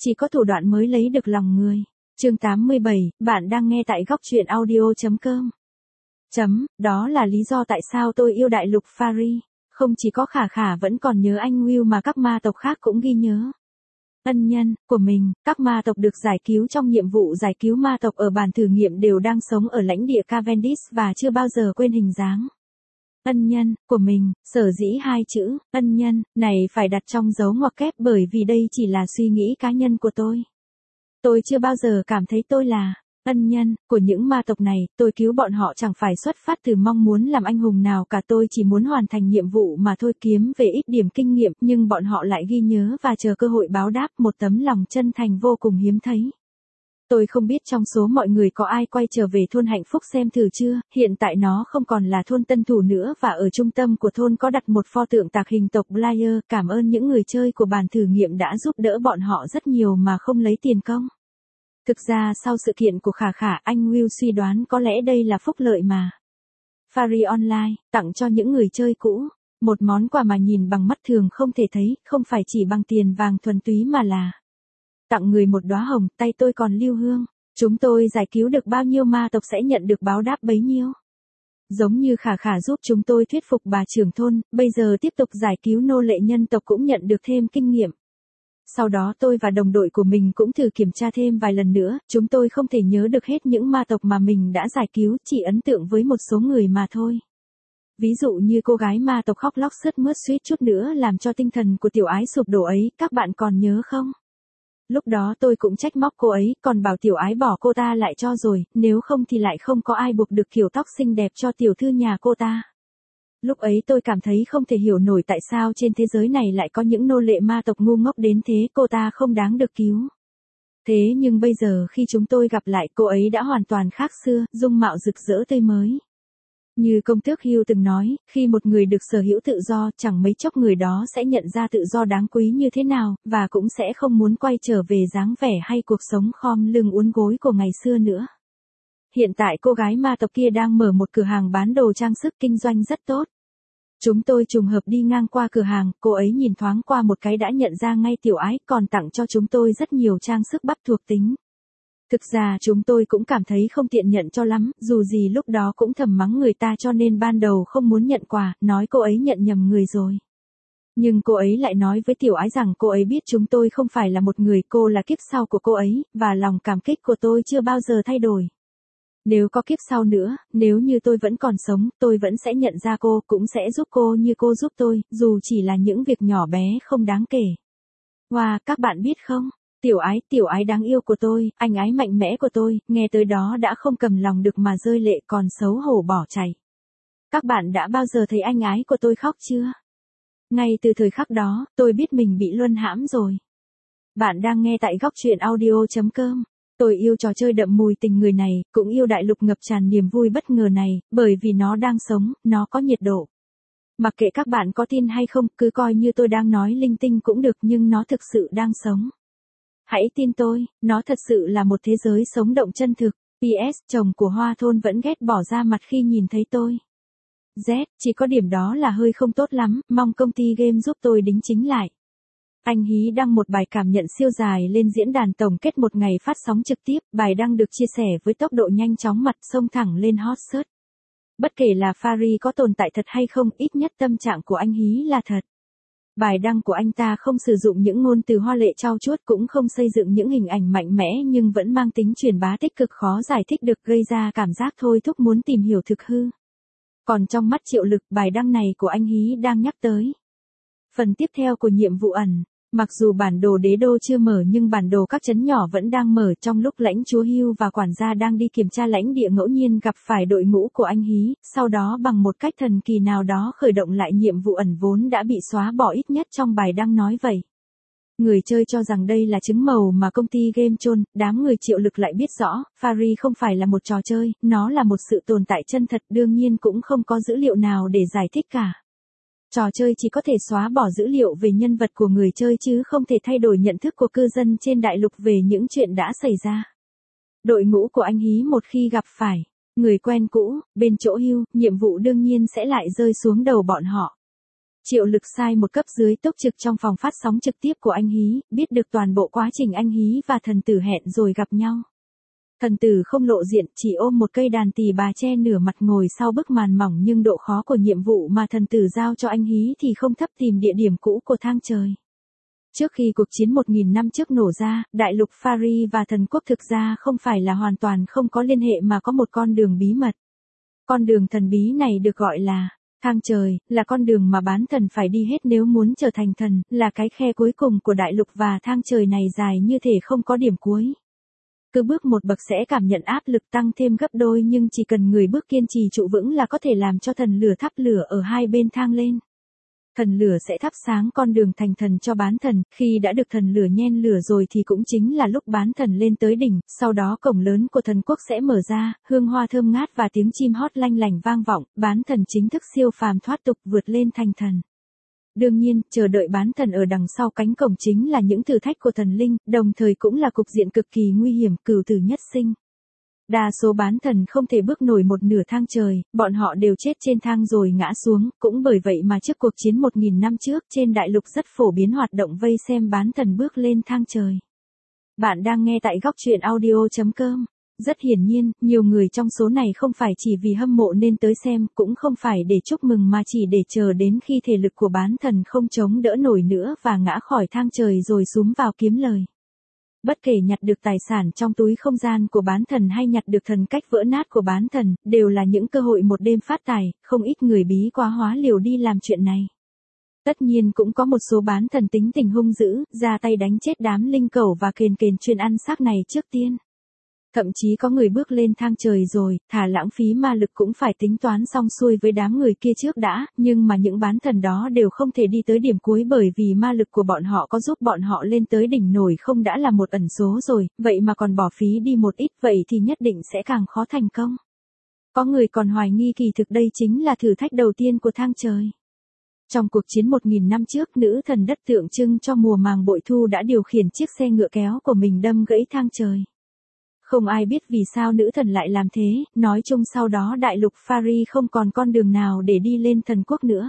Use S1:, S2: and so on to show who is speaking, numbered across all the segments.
S1: chỉ có thủ đoạn mới lấy được lòng người. Chương 87, bạn đang nghe tại góc truyện audio.com. Đó là lý do tại sao tôi yêu đại lục Fairy. Không chỉ có Khả Khả vẫn còn nhớ anh Will mà các ma tộc khác cũng ghi nhớ. Ân nhân của mình, các ma tộc được giải cứu trong nhiệm vụ giải cứu ma tộc ở bàn thử nghiệm đều đang sống ở lãnh địa Cavendish và chưa bao giờ quên hình dáng. Ân nhân của mình, sở dĩ hai chữ ân nhân này phải đặt trong dấu ngoặc kép bởi vì đây chỉ là suy nghĩ cá nhân của tôi. Tôi chưa bao giờ cảm thấy tôi là ân nhân của những ma tộc này, tôi cứu bọn họ chẳng phải xuất phát từ mong muốn làm anh hùng nào cả, tôi chỉ muốn hoàn thành nhiệm vụ mà thôi, kiếm về ít điểm kinh nghiệm, nhưng bọn họ lại ghi nhớ và chờ cơ hội báo đáp, một tấm lòng chân thành vô cùng hiếm thấy. Tôi không biết trong số mọi người có ai quay trở về thôn Hạnh Phúc xem thử chưa, hiện tại nó không còn là thôn Tân Thủ nữa và ở trung tâm của thôn có đặt một pho tượng tạc hình tộc Blair, cảm ơn những người chơi của bàn thử nghiệm đã giúp đỡ bọn họ rất nhiều mà không lấy tiền công. Thực ra sau sự kiện của Khả Khả, anh Will suy đoán có lẽ đây là phúc lợi mà Fairy Online tặng cho những người chơi cũ, một món quà mà nhìn bằng mắt thường không thể thấy, không phải chỉ bằng tiền vàng thuần túy mà là tặng người một đóa hồng, tay tôi còn lưu hương. Chúng tôi giải cứu được bao nhiêu ma tộc sẽ nhận được báo đáp bấy nhiêu. Giống như Khả Khả giúp chúng tôi thuyết phục bà trưởng thôn, bây giờ tiếp tục giải cứu nô lệ nhân tộc cũng nhận được thêm kinh nghiệm. Sau đó tôi và đồng đội của mình cũng thử kiểm tra thêm vài lần nữa, chúng tôi không thể nhớ được hết những ma tộc mà mình đã giải cứu, chỉ ấn tượng với một số người mà thôi. Ví dụ như cô gái ma tộc khóc lóc sướt mướt suýt chút nữa làm cho tinh thần của tiểu ái sụp đổ ấy, các bạn còn nhớ không? Lúc đó tôi cũng trách móc cô ấy, còn bảo tiểu ái bỏ cô ta lại cho rồi, nếu không thì lại không có ai buộc được kiểu tóc xinh đẹp cho tiểu thư nhà cô ta. Lúc ấy tôi cảm thấy không thể hiểu nổi tại sao trên thế giới này lại có những nô lệ ma tộc ngu ngốc đến thế, cô ta không đáng được cứu. Thế nhưng bây giờ khi chúng tôi gặp lại, cô ấy đã hoàn toàn khác xưa, dung mạo rực rỡ tươi mới. Như công tước Hugh từng nói, khi một người được sở hữu tự do, chẳng mấy chốc người đó sẽ nhận ra tự do đáng quý như thế nào, và cũng sẽ không muốn quay trở về dáng vẻ hay cuộc sống khom lưng uốn gối của ngày xưa nữa. Hiện tại cô gái ma tộc kia đang mở một cửa hàng bán đồ trang sức kinh doanh rất tốt. Chúng tôi trùng hợp đi ngang qua cửa hàng, cô ấy nhìn thoáng qua một cái đã nhận ra ngay tiểu ái, còn tặng cho chúng tôi rất nhiều trang sức bắp thuộc tính. Thực ra chúng tôi cũng cảm thấy không tiện nhận cho lắm, dù gì lúc đó cũng thầm mắng người ta cho nên ban đầu không muốn nhận quà, nói cô ấy nhận nhầm người rồi. Nhưng cô ấy lại nói với tiểu ái rằng cô ấy biết chúng tôi không phải là một người, cô là kiếp sau của cô ấy, và lòng cảm kích của tôi chưa bao giờ thay đổi. Nếu có kiếp sau nữa, nếu như tôi vẫn còn sống, tôi vẫn sẽ nhận ra cô, cũng sẽ giúp cô như cô giúp tôi, dù chỉ là những việc nhỏ bé không đáng kể. Wow, các bạn biết không? Tiểu ái đáng yêu của tôi, anh ái mạnh mẽ của tôi, nghe tới đó đã không cầm lòng được mà rơi lệ, còn xấu hổ bỏ chạy. Các bạn đã bao giờ thấy anh ái của tôi khóc chưa? Ngay từ thời khắc đó, tôi biết mình bị luân hãm rồi. Bạn đang nghe tại góc truyện audio.com. Tôi yêu trò chơi đậm mùi tình người này, cũng yêu đại lục ngập tràn niềm vui bất ngờ này, bởi vì nó đang sống, nó có nhiệt độ. Mặc kệ các bạn có tin hay không, cứ coi như tôi đang nói linh tinh cũng được, nhưng nó thực sự đang sống. Hãy tin tôi, nó thật sự là một thế giới sống động chân thực. PS, chồng của Hoa Thôn vẫn ghét bỏ ra mặt khi nhìn thấy tôi. Z, chỉ có điểm đó là hơi không tốt lắm, mong công ty game giúp tôi đính chính lại. Anh Hí đăng một bài cảm nhận siêu dài lên diễn đàn tổng kết một ngày phát sóng trực tiếp, bài đăng được chia sẻ với tốc độ nhanh chóng mặt xông thẳng lên hot search. Bất kể là Fairy có tồn tại thật hay không, ít nhất tâm trạng của anh Hí là thật. Bài đăng của anh ta không sử dụng những ngôn từ hoa lệ trau chuốt, cũng không xây dựng những hình ảnh mạnh mẽ, nhưng vẫn mang tính truyền bá tích cực khó giải thích được, gây ra cảm giác thôi thúc muốn tìm hiểu thực hư. Còn trong mắt Triệu Lực, bài đăng này của anh Hí đang nhắc tới phần tiếp theo của nhiệm vụ ẩn. Mặc dù bản đồ đế đô chưa mở nhưng bản đồ các trấn nhỏ vẫn đang mở. Trong lúc lãnh chúa Hugh và quản gia đang đi kiểm tra lãnh địa, ngẫu nhiên gặp phải đội ngũ của anh Hí, sau đó bằng một cách thần kỳ nào đó khởi động lại nhiệm vụ ẩn vốn đã bị xóa bỏ, ít nhất trong bài đăng nói vậy. Người chơi cho rằng đây là trứng màu mà công ty game chôn, đám người Triệu Lực lại biết rõ, Fairy không phải là một trò chơi, nó là một sự tồn tại chân thật, đương nhiên cũng không có dữ liệu nào để giải thích cả. Trò chơi chỉ có thể xóa bỏ dữ liệu về nhân vật của người chơi chứ không thể thay đổi nhận thức của cư dân trên đại lục về những chuyện đã xảy ra. Đội ngũ của anh Hí một khi gặp phải người quen cũ, bên chỗ Hugh, nhiệm vụ đương nhiên sẽ lại rơi xuống đầu bọn họ. Triệu Lực sai một cấp dưới túc trực trong phòng phát sóng trực tiếp của anh Hí, biết được toàn bộ quá trình anh Hí và thần tử hẹn rồi gặp nhau. Thần tử không lộ diện, chỉ ôm một cây đàn tỳ bà che nửa mặt ngồi sau bức màn mỏng, nhưng độ khó của nhiệm vụ mà thần tử giao cho anh Hí thì không thấp, tìm địa điểm cũ của thang trời. Trước khi cuộc chiến 1000 năm trước nổ ra, đại lục Fari và thần quốc thực ra không phải là hoàn toàn không có liên hệ mà có một con đường bí mật. Con đường thần bí này được gọi là thang trời, là con đường mà bán thần phải đi hết nếu muốn trở thành thần, là cái khe cuối cùng của đại lục và thang trời này dài như thể không có điểm cuối. Cứ bước một bậc sẽ cảm nhận áp lực tăng thêm gấp đôi, nhưng chỉ cần người bước kiên trì trụ vững là có thể làm cho thần lửa thắp lửa ở hai bên thang lên. Thần lửa sẽ thắp sáng con đường thành thần cho bán thần, khi đã được thần lửa nhen lửa rồi thì cũng chính là lúc bán thần lên tới đỉnh, sau đó cổng lớn của thần quốc sẽ mở ra, hương hoa thơm ngát và tiếng chim hót lanh lành vang vọng, bán thần chính thức siêu phàm thoát tục vượt lên thành thần. Đương nhiên, chờ đợi bán thần ở đằng sau cánh cổng chính là những thử thách của thần linh, đồng thời cũng là cục diện cực kỳ nguy hiểm, cửu tử nhất sinh. Đa số bán thần không thể bước nổi một nửa thang trời, bọn họ đều chết trên thang rồi ngã xuống, cũng bởi vậy mà trước cuộc chiến 1000 năm trước trên đại lục rất phổ biến hoạt động vây xem bán thần bước lên thang trời. Bạn đang nghe tại góc truyện audio.com. Rất hiển nhiên, nhiều người trong số này không phải chỉ vì hâm mộ nên tới xem, cũng không phải để chúc mừng mà chỉ để chờ đến khi thể lực của bán thần không chống đỡ nổi nữa và ngã khỏi thang trời rồi xúm vào kiếm lời. Bất kể nhặt được tài sản trong túi không gian của bán thần hay nhặt được thần cách vỡ nát của bán thần, đều là những cơ hội một đêm phát tài, không ít người bí quá hóa liều đi làm chuyện này. Tất nhiên cũng có một số bán thần tính tình hung dữ, ra tay đánh chết đám linh cẩu và kền chuyên ăn xác này trước tiên. Thậm chí có người bước lên thang trời rồi, thà lãng phí ma lực cũng phải tính toán xong xuôi với đám người kia trước đã, nhưng mà những bán thần đó đều không thể đi tới điểm cuối bởi vì ma lực của bọn họ có giúp bọn họ lên tới đỉnh nổi không đã là một ẩn số rồi, vậy mà còn bỏ phí đi một ít, vậy thì nhất định sẽ càng khó thành công. Có người còn hoài nghi kỳ thực đây chính là thử thách đầu tiên của thang trời. Trong cuộc chiến 1000 năm trước, nữ thần đất tượng trưng cho mùa màng bội thu đã điều khiển chiếc xe ngựa kéo của mình đâm gãy thang trời. Không ai biết vì sao nữ thần lại làm thế, nói chung sau đó đại lục Fari không còn con đường nào để đi lên thần quốc nữa.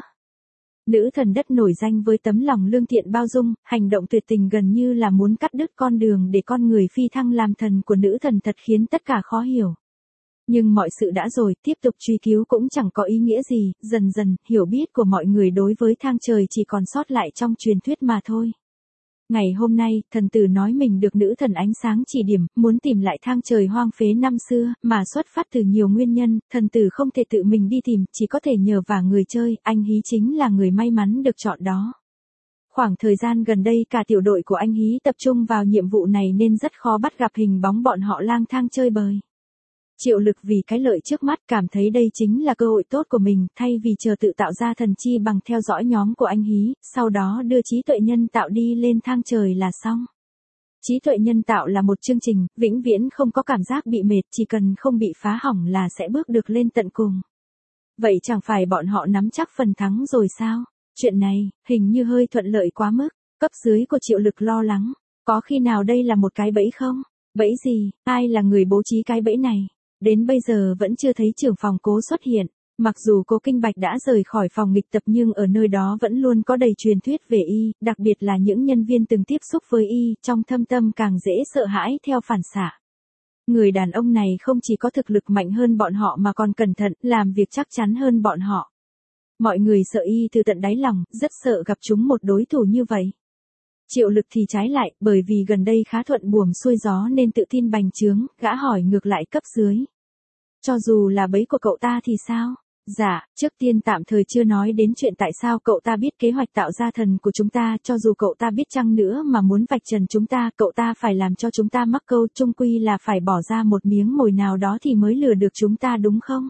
S1: Nữ thần đất nổi danh với tấm lòng lương thiện bao dung, hành động tuyệt tình gần như là muốn cắt đứt con đường để con người phi thăng làm thần của nữ thần thật khiến tất cả khó hiểu. Nhưng mọi sự đã rồi, tiếp tục truy cứu cũng chẳng có ý nghĩa gì, dần dần, hiểu biết của mọi người đối với thang trời chỉ còn sót lại trong truyền thuyết mà thôi. Ngày hôm nay, thần tử nói mình được nữ thần ánh sáng chỉ điểm, muốn tìm lại thang trời hoang phế năm xưa, mà xuất phát từ nhiều nguyên nhân, thần tử không thể tự mình đi tìm, chỉ có thể nhờ vả người chơi, anh Hí chính là người may mắn được chọn đó. Khoảng thời gian gần đây cả tiểu đội của anh Hí tập trung vào nhiệm vụ này nên rất khó bắt gặp hình bóng bọn họ lang thang chơi bời. Triệu Lực vì cái lợi trước mắt cảm thấy đây chính là cơ hội tốt của mình, thay vì chờ tự tạo ra thần chi bằng theo dõi nhóm của anh Hí, sau đó đưa trí tuệ nhân tạo đi lên thang trời là xong. Trí tuệ nhân tạo là một chương trình, vĩnh viễn không có cảm giác bị mệt, chỉ cần không bị phá hỏng là sẽ bước được lên tận cùng. Vậy chẳng phải bọn họ nắm chắc phần thắng rồi sao? Chuyện này, hình như hơi thuận lợi quá mức, cấp dưới của Triệu Lực lo lắng. Có khi nào đây là một cái bẫy không? Bẫy gì? Ai là người bố trí cái bẫy này? Đến bây giờ vẫn chưa thấy trưởng phòng Cố xuất hiện, mặc dù Cố Kinh Bạch đã rời khỏi phòng nghịch tập nhưng ở nơi đó vẫn luôn có đầy truyền thuyết về y, đặc biệt là những nhân viên từng tiếp xúc với y, trong thâm tâm càng dễ sợ hãi theo phản xạ. Người đàn ông này không chỉ có thực lực mạnh hơn bọn họ mà còn cẩn thận, làm việc chắc chắn hơn bọn họ. Mọi người sợ y từ tận đáy lòng, rất sợ gặp chúng một đối thủ như vậy. Triệu Lực thì trái lại, bởi vì gần đây khá thuận buồm xuôi gió nên tự tin bành trướng, gã hỏi ngược lại cấp dưới. Cho dù là bẫy của cậu ta thì sao? Dạ, trước tiên tạm thời chưa nói đến chuyện tại sao cậu ta biết kế hoạch tạo ra thần của chúng ta, cho dù cậu ta biết chăng nữa mà muốn vạch trần chúng ta, cậu ta phải làm cho chúng ta mắc câu, chung quy là phải bỏ ra một miếng mồi nào đó thì mới lừa được chúng ta đúng không?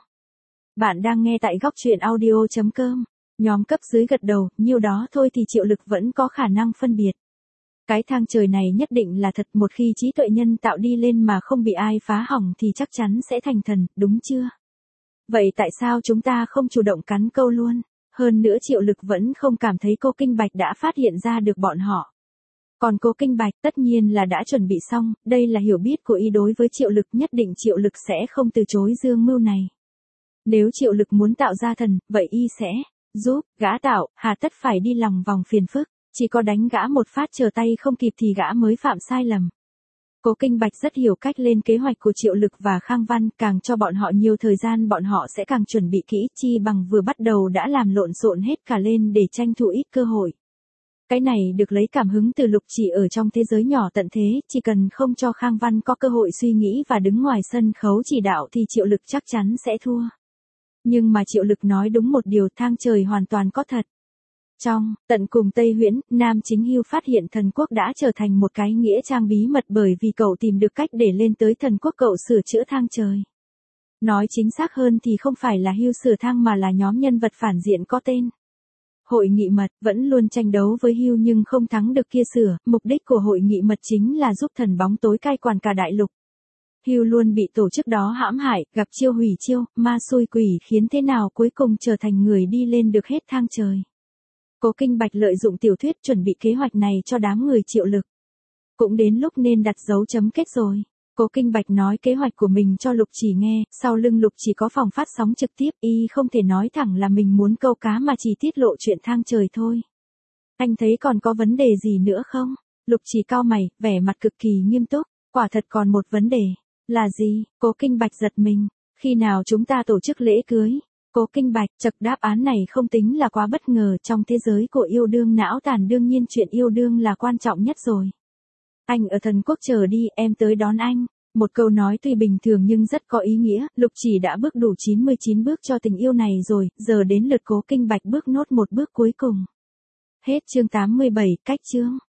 S1: Bạn đang nghe tại góc truyện audio.com. Nhóm cấp dưới gật đầu, nhiêu đó thôi thì Triệu Lực vẫn có khả năng phân biệt. Cái thang trời này nhất định là thật, một khi trí tuệ nhân tạo đi lên mà không bị ai phá hỏng thì chắc chắn sẽ thành thần, đúng chưa? Vậy tại sao chúng ta không chủ động cắn câu luôn? Hơn nữa Triệu Lực vẫn không cảm thấy Cố Kinh Bạch đã phát hiện ra được bọn họ. Còn Cố Kinh Bạch tất nhiên là đã chuẩn bị xong, đây là hiểu biết của y đối với Triệu Lực, nhất định Triệu Lực sẽ không từ chối dương mưu này. Nếu Triệu Lực muốn tạo ra thần, vậy y sẽ giúp, gã tạo, hà tất phải đi lòng vòng phiền phức, chỉ có đánh gã một phát chờ tay không kịp thì gã mới phạm sai lầm. Cố Kinh Bạch rất hiểu cách lên kế hoạch của Triệu Lực và Khang Văn, càng cho bọn họ nhiều thời gian bọn họ sẽ càng chuẩn bị kỹ, chi bằng vừa bắt đầu đã làm lộn xộn hết cả lên để tranh thủ ít cơ hội. Cái này được lấy cảm hứng từ Lục Chỉ ở trong thế giới nhỏ tận thế, chỉ cần không cho Khang Văn có cơ hội suy nghĩ và đứng ngoài sân khấu chỉ đạo thì Triệu Lực chắc chắn sẽ thua. Nhưng mà Triệu Lực nói đúng một điều, thang trời hoàn toàn có thật. Trong tận cùng Tây Huyễn, Nam Chính Hưu phát hiện thần quốc đã trở thành một cái nghĩa trang bí mật bởi vì cậu tìm được cách để lên tới thần quốc, cậu sửa chữa thang trời. Nói chính xác hơn thì không phải là Hưu sửa thang mà là nhóm nhân vật phản diện có tên Hội Nghị Mật, vẫn luôn tranh đấu với Hưu nhưng không thắng được kia sửa. Mục đích của Hội Nghị Mật chính là giúp thần bóng tối cai quản cả đại lục. Hưu luôn bị tổ chức đó hãm hại, gặp chiêu hủy chiêu, ma xui quỷ khiến thế nào cuối cùng trở thành người đi lên được hết thang trời. Cố Kinh Bạch lợi dụng tiểu thuyết chuẩn bị kế hoạch này cho đám người Triệu Lực. Cũng đến lúc nên đặt dấu chấm kết rồi. Cố Kinh Bạch nói kế hoạch của mình cho Lục Chỉ nghe, sau lưng Lục Chỉ có phòng phát sóng trực tiếp, y không thể nói thẳng là mình muốn câu cá mà chỉ tiết lộ chuyện thang trời thôi. Anh thấy còn có vấn đề gì nữa không? Lục Chỉ cau mày, vẻ mặt cực kỳ nghiêm túc, quả thật còn một vấn đề. Là gì? Cố Kinh Bạch giật mình, khi nào chúng ta tổ chức lễ cưới? Cố Kinh Bạch, chật đáp án này không tính là quá bất ngờ, trong thế giới của yêu đương não tàn đương nhiên chuyện yêu đương là quan trọng nhất rồi. Anh ở thần quốc chờ đi, em tới đón anh. Một câu nói tuy bình thường nhưng rất có ý nghĩa, Lục Chỉ đã bước đủ 99 bước cho tình yêu này rồi, giờ đến lượt Cố Kinh Bạch bước nốt một bước cuối cùng. Hết chương 87, cách chương.